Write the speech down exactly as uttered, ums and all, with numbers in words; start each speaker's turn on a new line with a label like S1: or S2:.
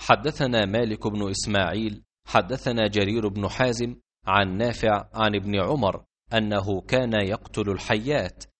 S1: حدثنا مالك بن إسماعيل حدثنا جرير بن حازم عن نافع عن ابن عمر أنه كان يقتل الحيات